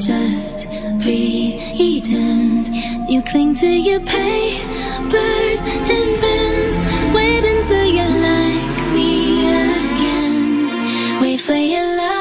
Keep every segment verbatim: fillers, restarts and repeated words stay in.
just pretend. You cling to your papers and pens. Wait until you like me again. Wait for your love.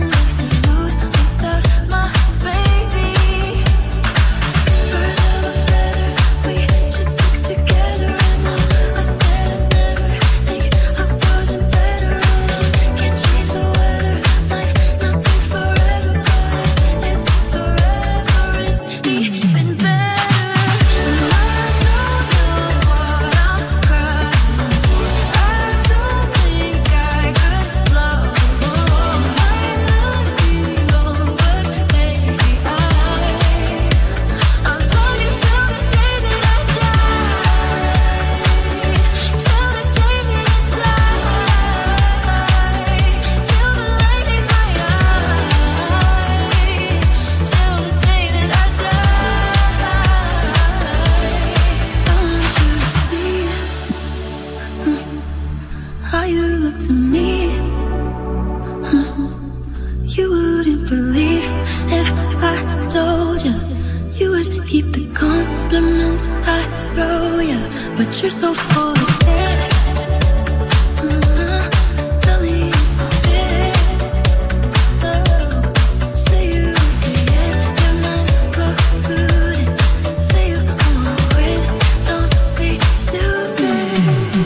Birds of a to me. You wouldn't believe if I told you. You would keep the compliments I throw you, but you're so full of it. Uh-huh. Tell me it's a bit. Oh. Say you won't forget, your mind's polluted. Say you won't quit, don't be stupid.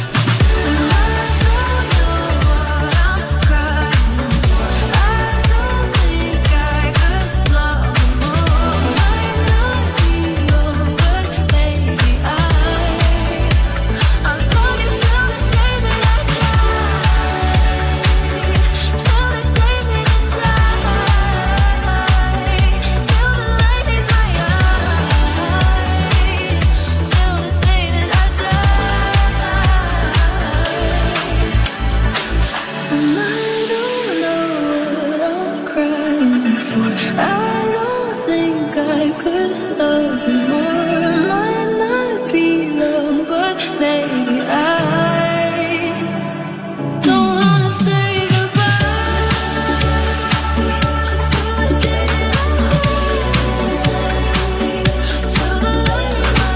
I don't think I could love you more. I might not be loved, but baby, I don't wanna say goodbye. Just till the day that I die, till the light in my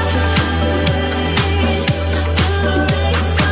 eyes, till the day I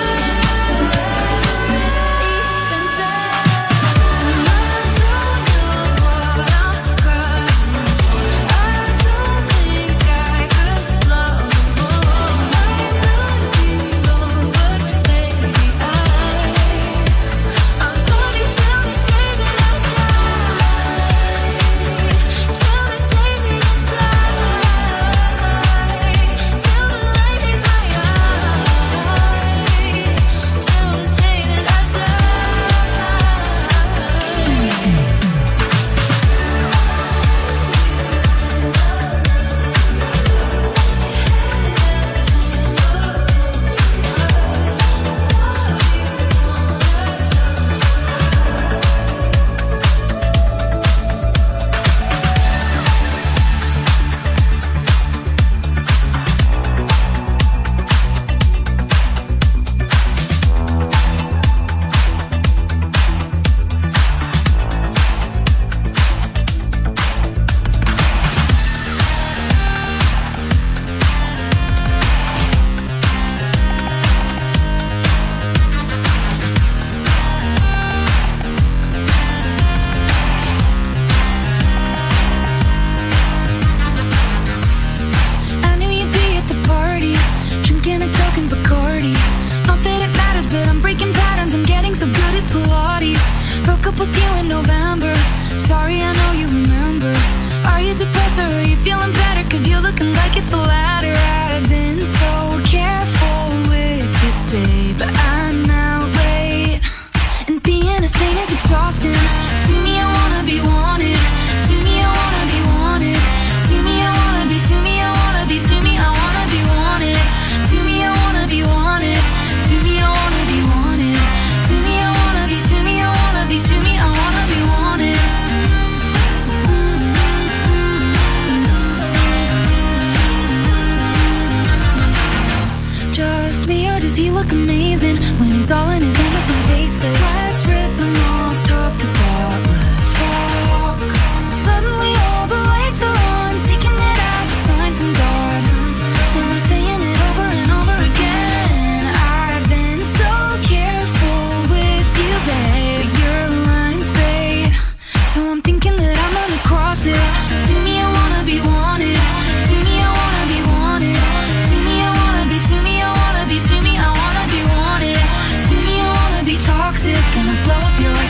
with you in November. Sorry, I know you remember. Are you depressed or are you feeling better? Cause you're looking like it's the latter. I've been so careful with it, babe, but I'm out late, and being a saint is exhausting. See me, I wanna be wanted. See me, I wanna be wanted. See me, I wanna be, see me, I wanna be, see me, I wanna be wanted. See me, I wanna be wanted. See me, I wanna be wanted. See me, I wanna be, see me, I wanna be, see me, I wanna be wanted. Just me, or does he look amazing when he's all in his Amazon basics? Let's rip him off top to bottom. Let's walk. Suddenly all the lights are on, taking it as a sign from God. And I'm saying it over and over again. I've been so careful with you, babe. Your line's bait, so I'm thinking that I'm gonna cross it. See me, I wanna be wanted. See me, I wanna be wanted. See me, I wanna be, see me, I wanna be, see me, I wanna be wanted. See me, I wanna be toxic, gonna blow up your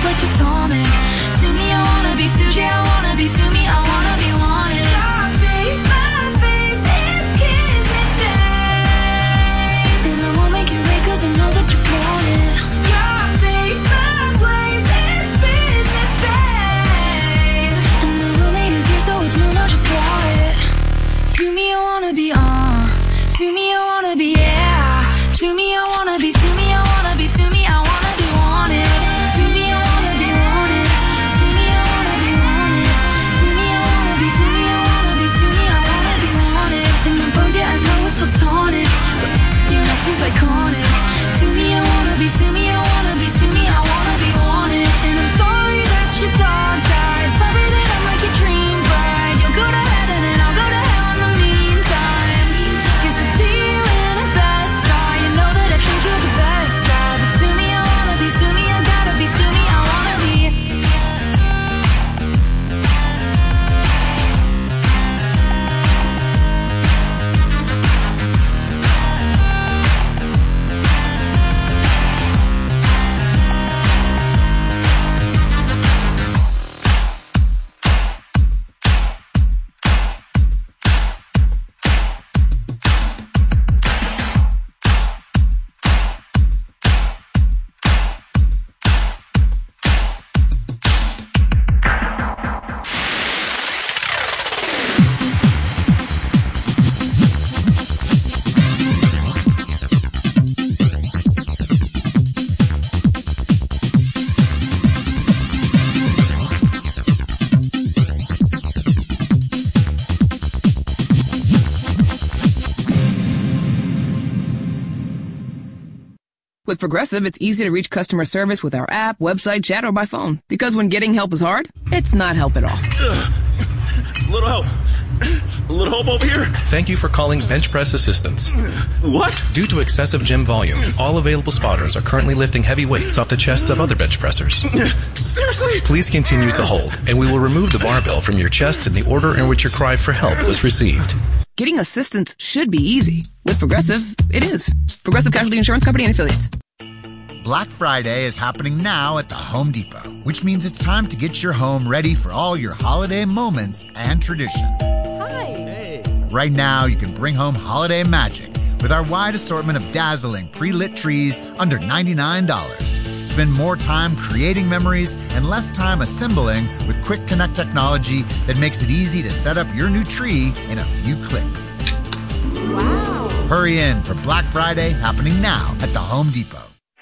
With Progressive, it's easy to reach customer service with our app, website, chat, or by phone. Because when getting help is hard, it's not help at all. Ugh. A little help. A little help over here. Thank you for calling Bench Press Assistance. What? Due to excessive gym volume, all available spotters are currently lifting heavy weights off the chests of other bench pressers. Seriously? Please continue to hold, and we will remove the barbell from your chest in the order in which your cry for help was received. Getting assistance should be easy. With Progressive, it is. Progressive Casualty Insurance Company and Affiliates. Black Friday is happening now at the Home Depot, which means it's time to get your home ready for all your holiday moments and traditions. Hi. Hey. Right now, you can bring home holiday magic with our wide assortment of dazzling pre-lit trees under ninety-nine dollars. Spend more time creating memories and less time assembling with Quick Connect technology that makes it easy to set up your new tree in a few clicks. Wow. Hurry in for Black Friday happening now at the Home Depot.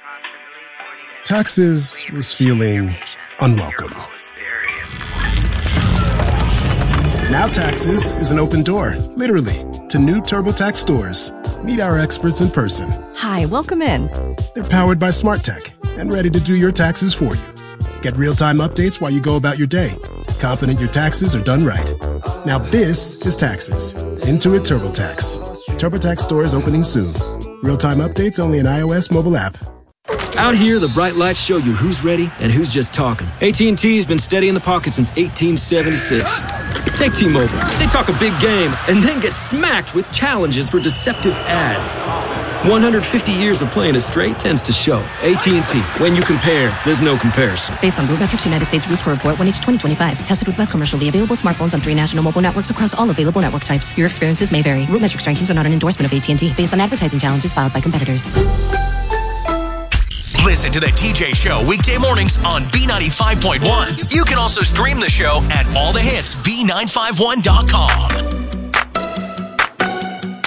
Taxes was feeling unwelcome. Now Taxes is an open door, literally, to new TurboTax stores. Meet our experts in person. Hi, welcome in. They're powered by smart tech and ready to do your taxes for you. Get real-time updates while you go about your day. Confident your taxes are done right. Now this is Taxes. Intuit TurboTax. TurboTax stores opening soon. Real-time updates only in iOS mobile app. Out here, the bright lights show you who's ready and who's just talking. A T and T's been steady in the pocket since eighteen seventy-six. Take T-Mobile. They talk a big game and then get smacked with challenges for deceptive ads. one hundred fifty years of playing it straight tends to show. A T and T. When you compare, there's no comparison. Based on RootMetrics United States Root Score Report one H twenty twenty-five. Tested with Best commercially available smartphones on three national mobile networks across all available network types. Your experiences may vary. RootMetrics rankings are not an endorsement of A T and T. Based on advertising challenges filed by competitors. Listen to the T J Show weekday mornings on B ninety-five point one. You can also stream the show at all the hits B nine five one dot com.